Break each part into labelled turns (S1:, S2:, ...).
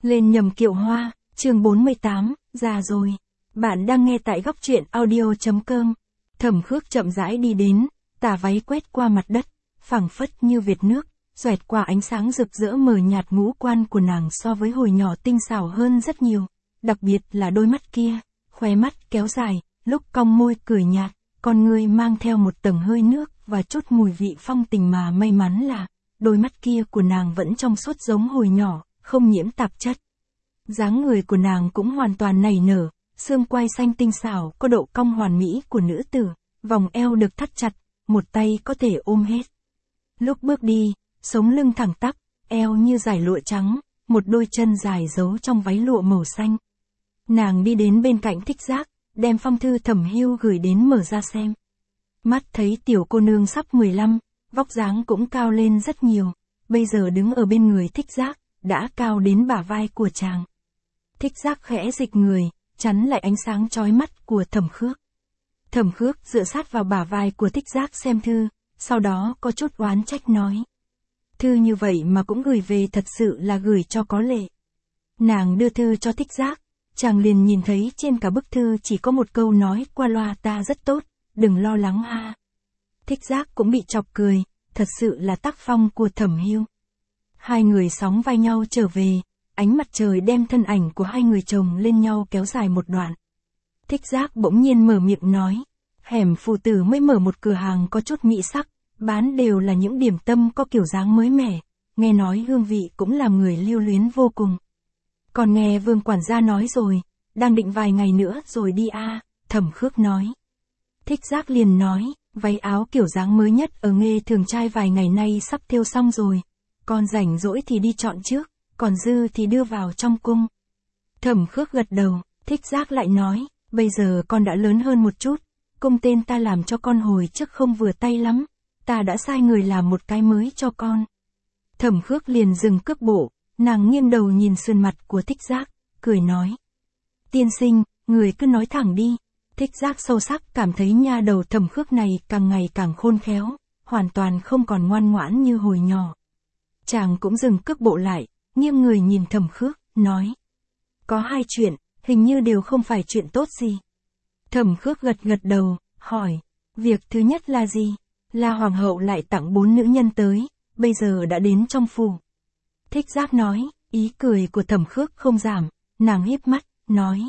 S1: Lên nhầm kiệu hoa, chương 48, già rồi. Bạn đang nghe tại góc truyện audio.com. Thẩm Khước chậm rãi đi đến, tà váy quét qua mặt đất, phẳng phất như việt nước, xoẹt qua ánh sáng rực rỡ mờ nhạt. Ngũ quan của nàng so với hồi nhỏ tinh xảo hơn rất nhiều, đặc biệt là đôi mắt kia, khóe mắt kéo dài, lúc cong môi cười nhạt, con ngươi mang theo một tầng hơi nước và chút mùi vị phong tình, mà may mắn là đôi mắt kia của nàng vẫn trong suốt giống hồi nhỏ, không nhiễm tạp chất. Dáng người của nàng cũng hoàn toàn nảy nở, xương quai xanh tinh xảo có độ cong hoàn mỹ của nữ tử, vòng eo được thắt chặt, một tay có thể ôm hết. Lúc bước đi, sống lưng thẳng tắp, eo như dải lụa trắng, một đôi chân dài giấu trong váy lụa màu xanh. Nàng đi đến bên cạnh Thích Giác, đem phong thư Thẩm Hưu gửi đến mở ra xem. Mắt thấy tiểu cô nương sắp 15, vóc dáng cũng cao lên rất nhiều, bây giờ đứng ở bên người Thích Giác, đã cao đến bả vai của chàng. Thích Giác khẽ dịch người, chắn lại ánh sáng chói mắt của Thẩm Khước. Thẩm Khước dựa sát vào bả vai của Thích Giác xem thư, sau đó có chút oán trách nói. Thư như vậy mà cũng gửi về, thật sự là gửi cho có lệ. Nàng đưa thư cho Thích Giác, chàng liền nhìn thấy trên cả bức thư chỉ có một câu nói qua loa: ta rất tốt, đừng lo lắng ha. Thích Giác cũng bị chọc cười, thật sự là tác phong của Thẩm Hưu. Hai người sóng vai nhau trở về, ánh mặt trời đem thân ảnh của hai người chồng lên nhau kéo dài một đoạn. Thích Giác bỗng nhiên mở miệng nói, Hẻm Phụ Tử mới mở một cửa hàng có chút mỹ sắc, bán đều là những điểm tâm có kiểu dáng mới mẻ, nghe nói hương vị cũng làm người lưu luyến vô cùng. Còn nghe Vương quản gia nói rồi, đang định vài ngày nữa rồi đi a. Thẩm Khước nói. Thích Giác liền nói, váy áo kiểu dáng mới nhất ở Nghê Thường Trai vài ngày nay sắp thêu xong rồi, con rảnh rỗi thì đi chọn trước, còn dư thì đưa vào trong cung. Thẩm Khước gật đầu, Thích Giác lại nói, bây giờ con đã lớn hơn một chút, cung tên ta làm cho con hồi trước không vừa tay lắm, ta đã sai người làm một cái mới cho con. Thẩm Khước liền dừng cước bộ, nàng nghiêng đầu nhìn sườn mặt của Thích Giác, cười nói. Tiên sinh, người cứ nói thẳng đi. Thích Giác sâu sắc cảm thấy nha đầu Thẩm Khước này càng ngày càng khôn khéo, hoàn toàn không còn ngoan ngoãn như hồi nhỏ. Chàng cũng dừng cước bộ lại, nghiêng người nhìn Thẩm Khước, nói. Có hai chuyện, hình như đều không phải chuyện tốt gì. Thẩm Khước gật gật đầu, hỏi. Việc thứ nhất là gì? Là hoàng hậu lại tặng 4 nữ nhân tới, bây giờ đã đến trong phủ. Thích Giác nói, ý cười của Thẩm Khước không giảm, nàng híp mắt, nói.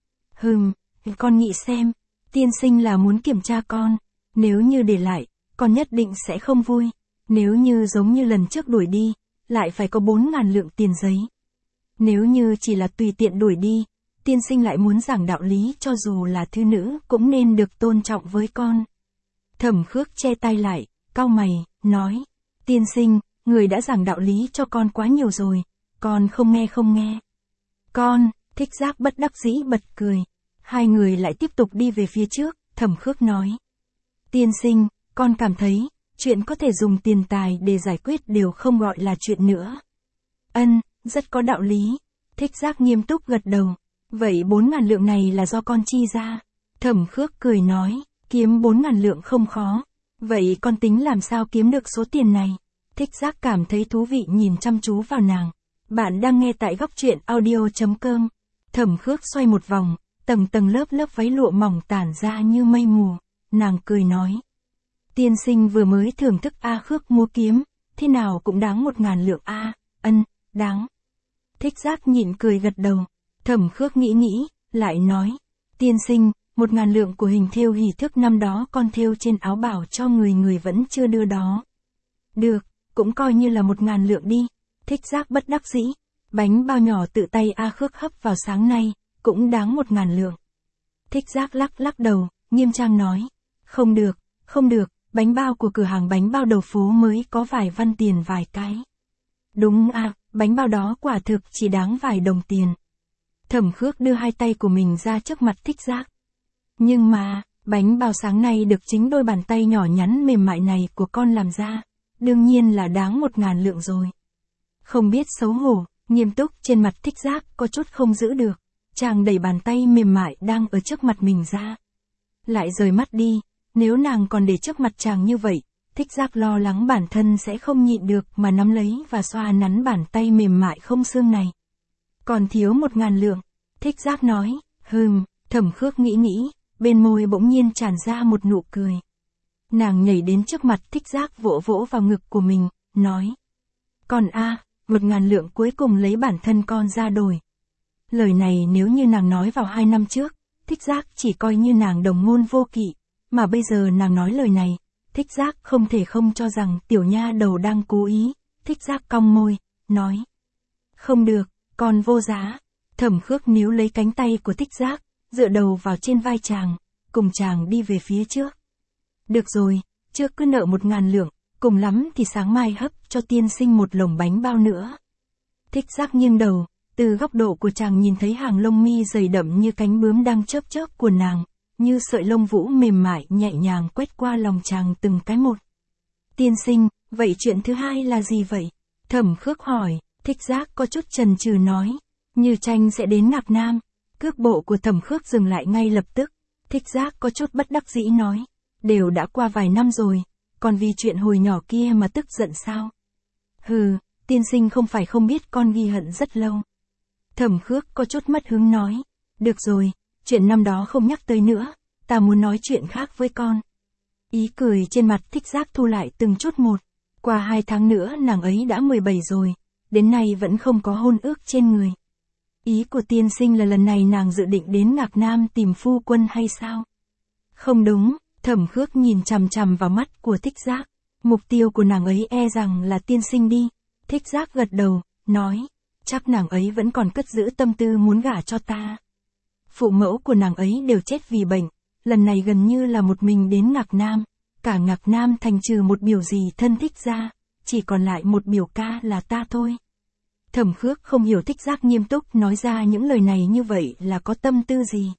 S1: Con nghĩ xem, tiên sinh là muốn kiểm tra con, nếu như để lại, con nhất định sẽ không vui, nếu như giống như lần trước đuổi đi, lại phải có 4.000 lượng tiền giấy. Nếu như chỉ là tùy tiện đuổi đi, tiên sinh lại muốn giảng đạo lý, cho dù là thư nữ cũng nên được tôn trọng với con. Thẩm Khước che tay lại, cau mày, nói, tiên sinh, người đã giảng đạo lý cho con quá nhiều rồi, con không nghe. Con, Thích Giác bất đắc dĩ bật cười. Hai người lại tiếp tục đi về phía trước, Thẩm Khước nói. Tiên sinh, con cảm thấy, chuyện có thể dùng tiền tài để giải quyết đều không gọi là chuyện nữa. Rất có đạo lý. Thích Giác nghiêm túc gật đầu. Vậy 4.000 lượng này là do con chi ra. Thẩm Khước cười nói, kiếm 4.000 lượng không khó. Vậy con tính làm sao kiếm được số tiền này? Thích Giác cảm thấy thú vị nhìn chăm chú vào nàng. Bạn đang nghe tại góc truyện audio.com. Thẩm Khước xoay một vòng, tầng lớp váy lụa mỏng tản ra như mây mù. Nàng cười nói. Tiên sinh vừa mới thưởng thức A Khước múa kiếm, thế nào cũng đáng 1.000 lượng a. Đáng. Thích Giác nhịn cười gật đầu. Thẩm Khước nghĩ, lại nói. Tiên sinh, 1.000 lượng của hình thêu hỷ thức năm đó con thêu trên áo bảo cho người vẫn chưa đưa đó. Được, cũng coi như là 1.000 lượng đi. Thích Giác bất đắc dĩ. Bánh bao nhỏ tự tay A Khước hấp vào sáng nay, cũng đáng 1.000 lượng. Thích Giác lắc đầu, nghiêm trang nói. Không được, bánh bao của cửa hàng bánh bao đầu phố mới có vài văn tiền vài cái. Đúng à, bánh bao đó quả thực chỉ đáng vài đồng tiền. Thẩm Khước đưa hai tay của mình ra trước mặt Thích Giác. Nhưng mà, bánh bao sáng nay được chính đôi bàn tay nhỏ nhắn mềm mại này của con làm ra, đương nhiên là đáng 1.000 lượng rồi. Không biết xấu hổ, nghiêm túc trên mặt Thích Giác có chút không giữ được, chàng đẩy bàn tay mềm mại đang ở trước mặt mình ra. Lại rời mắt đi, nếu nàng còn để trước mặt chàng như vậy, Thích Giác lo lắng bản thân sẽ không nhịn được mà nắm lấy và xoa nắn bàn tay mềm mại không xương này. Còn thiếu 1.000 lượng. Thích Giác nói. Thẩm Khước nghĩ, bên môi bỗng nhiên tràn ra một nụ cười. Nàng nhảy đến trước mặt Thích Giác vỗ vỗ vào ngực của mình, nói. Con 1.000 lượng cuối cùng lấy bản thân con ra đổi. Lời này nếu như nàng nói vào 2 năm trước, Thích Giác chỉ coi như nàng đồng ngôn vô kỵ, mà bây giờ nàng nói lời này, Thích Giác không thể không cho rằng tiểu nha đầu đang cố ý. Thích Giác cong môi, nói. Không được, con vô giá. Thẩm Khước níu lấy cánh tay của Thích Giác, dựa đầu vào trên vai chàng, cùng chàng đi về phía trước. Được rồi, trước cứ nợ 1.000 lượng, cùng lắm thì sáng mai hấp cho tiên sinh một lồng bánh bao nữa. Thích Giác nghiêng đầu, từ góc độ của chàng nhìn thấy hàng lông mi dày đậm như cánh bướm đang chớp chớp của nàng, như sợi lông vũ mềm mại nhẹ nhàng quét qua lòng chàng từng cái một. Tiên sinh, vậy chuyện thứ hai là gì vậy? Thẩm Khước hỏi. Thích Giác có chút chần chừ nói. Như Tranh sẽ đến Ngạc Nam. Cước bộ của Thẩm Khước dừng lại ngay lập tức. Thích Giác có chút bất đắc dĩ nói. Đều đã qua vài năm rồi, còn vì chuyện hồi nhỏ kia mà tức giận sao? Tiên sinh không phải không biết con ghi hận rất lâu. Thẩm Khước có chút mất hứng nói. Được rồi, chuyện năm đó không nhắc tới nữa, ta muốn nói chuyện khác với con. Ý cười trên mặt Thích Giác thu lại từng chút một. Qua 2 tháng nữa nàng ấy đã 17 rồi, đến nay vẫn không có hôn ước trên người. Ý của tiên sinh là lần này nàng dự định đến Ngạc Nam tìm phu quân hay sao? Không đúng, Thẩm Khước nhìn chằm chằm vào mắt của Thích Giác. Mục tiêu của nàng ấy e rằng là tiên sinh đi. Thích Giác gật đầu, nói. Chắc nàng ấy vẫn còn cất giữ tâm tư muốn gả cho ta. Phụ mẫu của nàng ấy đều chết vì bệnh, lần này gần như là một mình đến Ngạc Nam. Cả Ngạc Nam thành trừ một biểu dì thân thích ra, chỉ còn lại một biểu ca là ta thôi. Thẩm Khước không hiểu Thích Giác nghiêm túc nói ra những lời này như vậy là có tâm tư gì.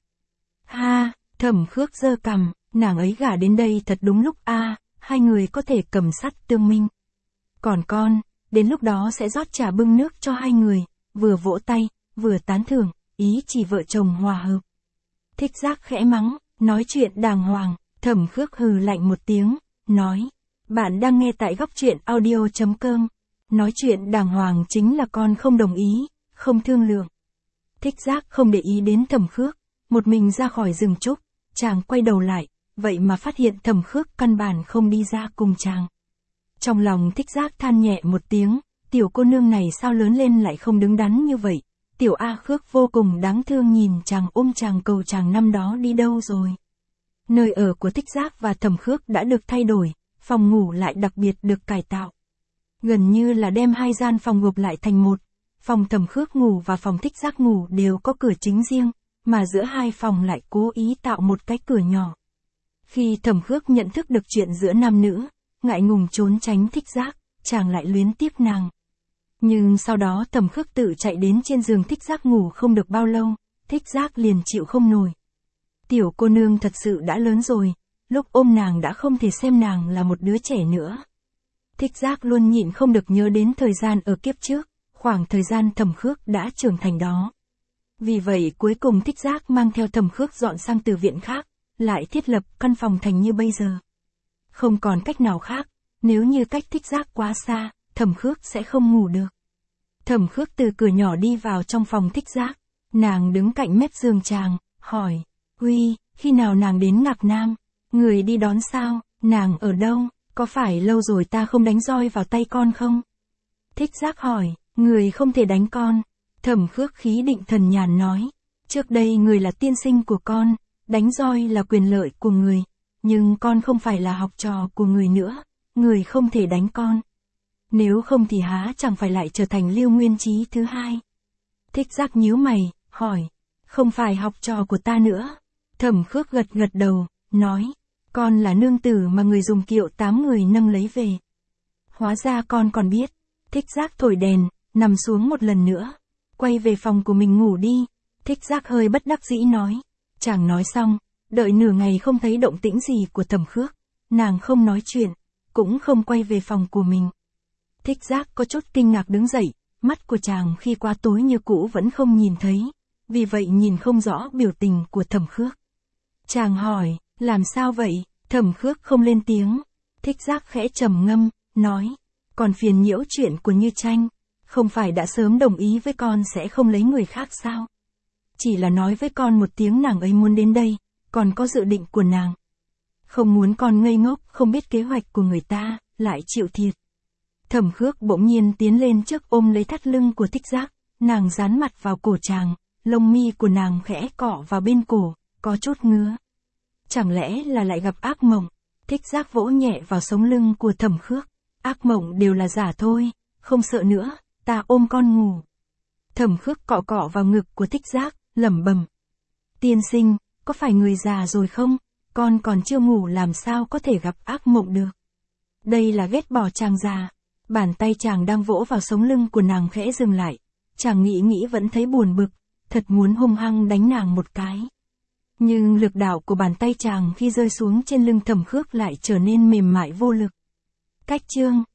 S1: Thẩm Khước giơ cằm, nàng ấy gả đến đây thật đúng lúc hai người có thể cầm sắt tương minh. Còn con, đến lúc đó sẽ rót trà bưng nước cho hai người, vừa vỗ tay, vừa tán thưởng, ý chỉ vợ chồng hòa hợp. Thích Giác khẽ mắng, nói chuyện đàng hoàng. Thẩm Khước hừ lạnh một tiếng, nói. Bạn đang nghe tại góc truyện audio.com. Nói chuyện đàng hoàng chính là con không đồng ý, không thương lượng. Thích Giác không để ý đến Thẩm Khước, một mình ra khỏi rừng trúc, chàng quay đầu lại, vậy mà phát hiện Thẩm Khước căn bản không đi ra cùng chàng. Trong lòng Thích Giác than nhẹ một tiếng, tiểu cô nương này sao lớn lên lại không đứng đắn như vậy. Tiểu A Khước vô cùng đáng thương nhìn chàng ôm chàng cầu chàng năm đó đi đâu rồi. Nơi ở của Thích Giác và Thẩm Khước đã được thay đổi, phòng ngủ lại đặc biệt được cải tạo. Gần như là đem 2 gian phòng gộp lại thành một, phòng Thẩm Khước ngủ và phòng Thích Giác ngủ đều có cửa chính riêng, mà giữa 2 phòng lại cố ý tạo một cái cửa nhỏ. Khi Thẩm Khước nhận thức được chuyện giữa nam nữ, ngại ngùng trốn tránh Thích Giác, chàng lại luyến tiếc nàng. Nhưng sau đó Thẩm Khước tự chạy đến trên giường Thích Giác ngủ không được bao lâu, Thích Giác liền chịu không nổi. Tiểu cô nương thật sự đã lớn rồi, lúc ôm nàng đã không thể xem nàng là một đứa trẻ nữa. Thích Giác luôn nhịn không được nhớ đến thời gian ở kiếp trước, khoảng thời gian Thẩm Khước đã trưởng thành đó. Vì vậy cuối cùng Thích Giác mang theo Thẩm Khước dọn sang từ viện khác, lại thiết lập căn phòng thành như bây giờ. Không còn cách nào khác, nếu như cách Thích Giác quá xa, Thẩm Khước sẽ không ngủ được. Thẩm Khước từ cửa nhỏ đi vào trong phòng Thích Giác, nàng đứng cạnh mép giường chàng, hỏi. Huy, khi nào nàng đến Ngạc Nam? Người đi đón sao? Nàng ở đâu? Có phải lâu rồi ta không đánh roi vào tay con không? Thích Giác hỏi, người không thể đánh con. Thẩm Khước khí định thần nhàn nói, trước đây người là tiên sinh của con, đánh roi là quyền lợi của người, nhưng con không phải là học trò của người nữa, người không thể đánh con. Nếu không thì há chẳng phải lại trở thành Lưu Nguyên Chí thứ hai. Thích Giác nhíu mày, hỏi, không phải học trò của ta nữa. Thẩm Khước gật gật đầu, nói, con là nương tử mà người dùng kiệu 8 người nâng lấy về. Hóa ra con còn biết. Thích Giác thổi đèn, nằm xuống một lần nữa, quay về phòng của mình ngủ đi. Thích Giác hơi bất đắc dĩ nói. Chàng nói xong, đợi nửa ngày không thấy động tĩnh gì của Thẩm Khước, nàng không nói chuyện, cũng không quay về phòng của mình. Thích Giác có chút kinh ngạc đứng dậy, mắt của chàng khi qua tối như cũ vẫn không nhìn thấy, vì vậy nhìn không rõ biểu tình của Thẩm Khước. Chàng hỏi, làm sao vậy? Thẩm Khước không lên tiếng. Thích Giác khẽ trầm ngâm, nói, còn phiền nhiễu chuyện của Như Tranh. Không phải đã sớm đồng ý với con sẽ không lấy người khác sao? Chỉ là nói với con một tiếng nàng ấy muốn đến đây, còn có dự định của nàng. Không muốn con ngây ngốc, không biết kế hoạch của người ta, lại chịu thiệt. Thẩm Khước bỗng nhiên tiến lên trước ôm lấy thắt lưng của Thích Giác, nàng dán mặt vào cổ chàng, lông mi của nàng khẽ cọ vào bên cổ, có chút ngứa. Chẳng lẽ là lại gặp ác mộng? Thích Giác vỗ nhẹ vào sống lưng của Thẩm Khước. Ác mộng đều là giả thôi, không sợ nữa, ta ôm con ngủ. Thẩm Khước cọ cọ vào ngực của Thích Giác, lẩm bẩm. Tiên sinh, có phải người già rồi không? Con còn chưa ngủ làm sao có thể gặp ác mộng được. Đây là ghét bỏ chàng già. Bàn tay chàng đang vỗ vào sống lưng của nàng khẽ dừng lại. Chàng nghĩ vẫn thấy buồn bực, thật muốn hung hăng đánh nàng một cái. Nhưng lực đạo của bàn tay chàng khi rơi xuống trên lưng Thẩm Khước lại trở nên mềm mại vô lực. Cách chương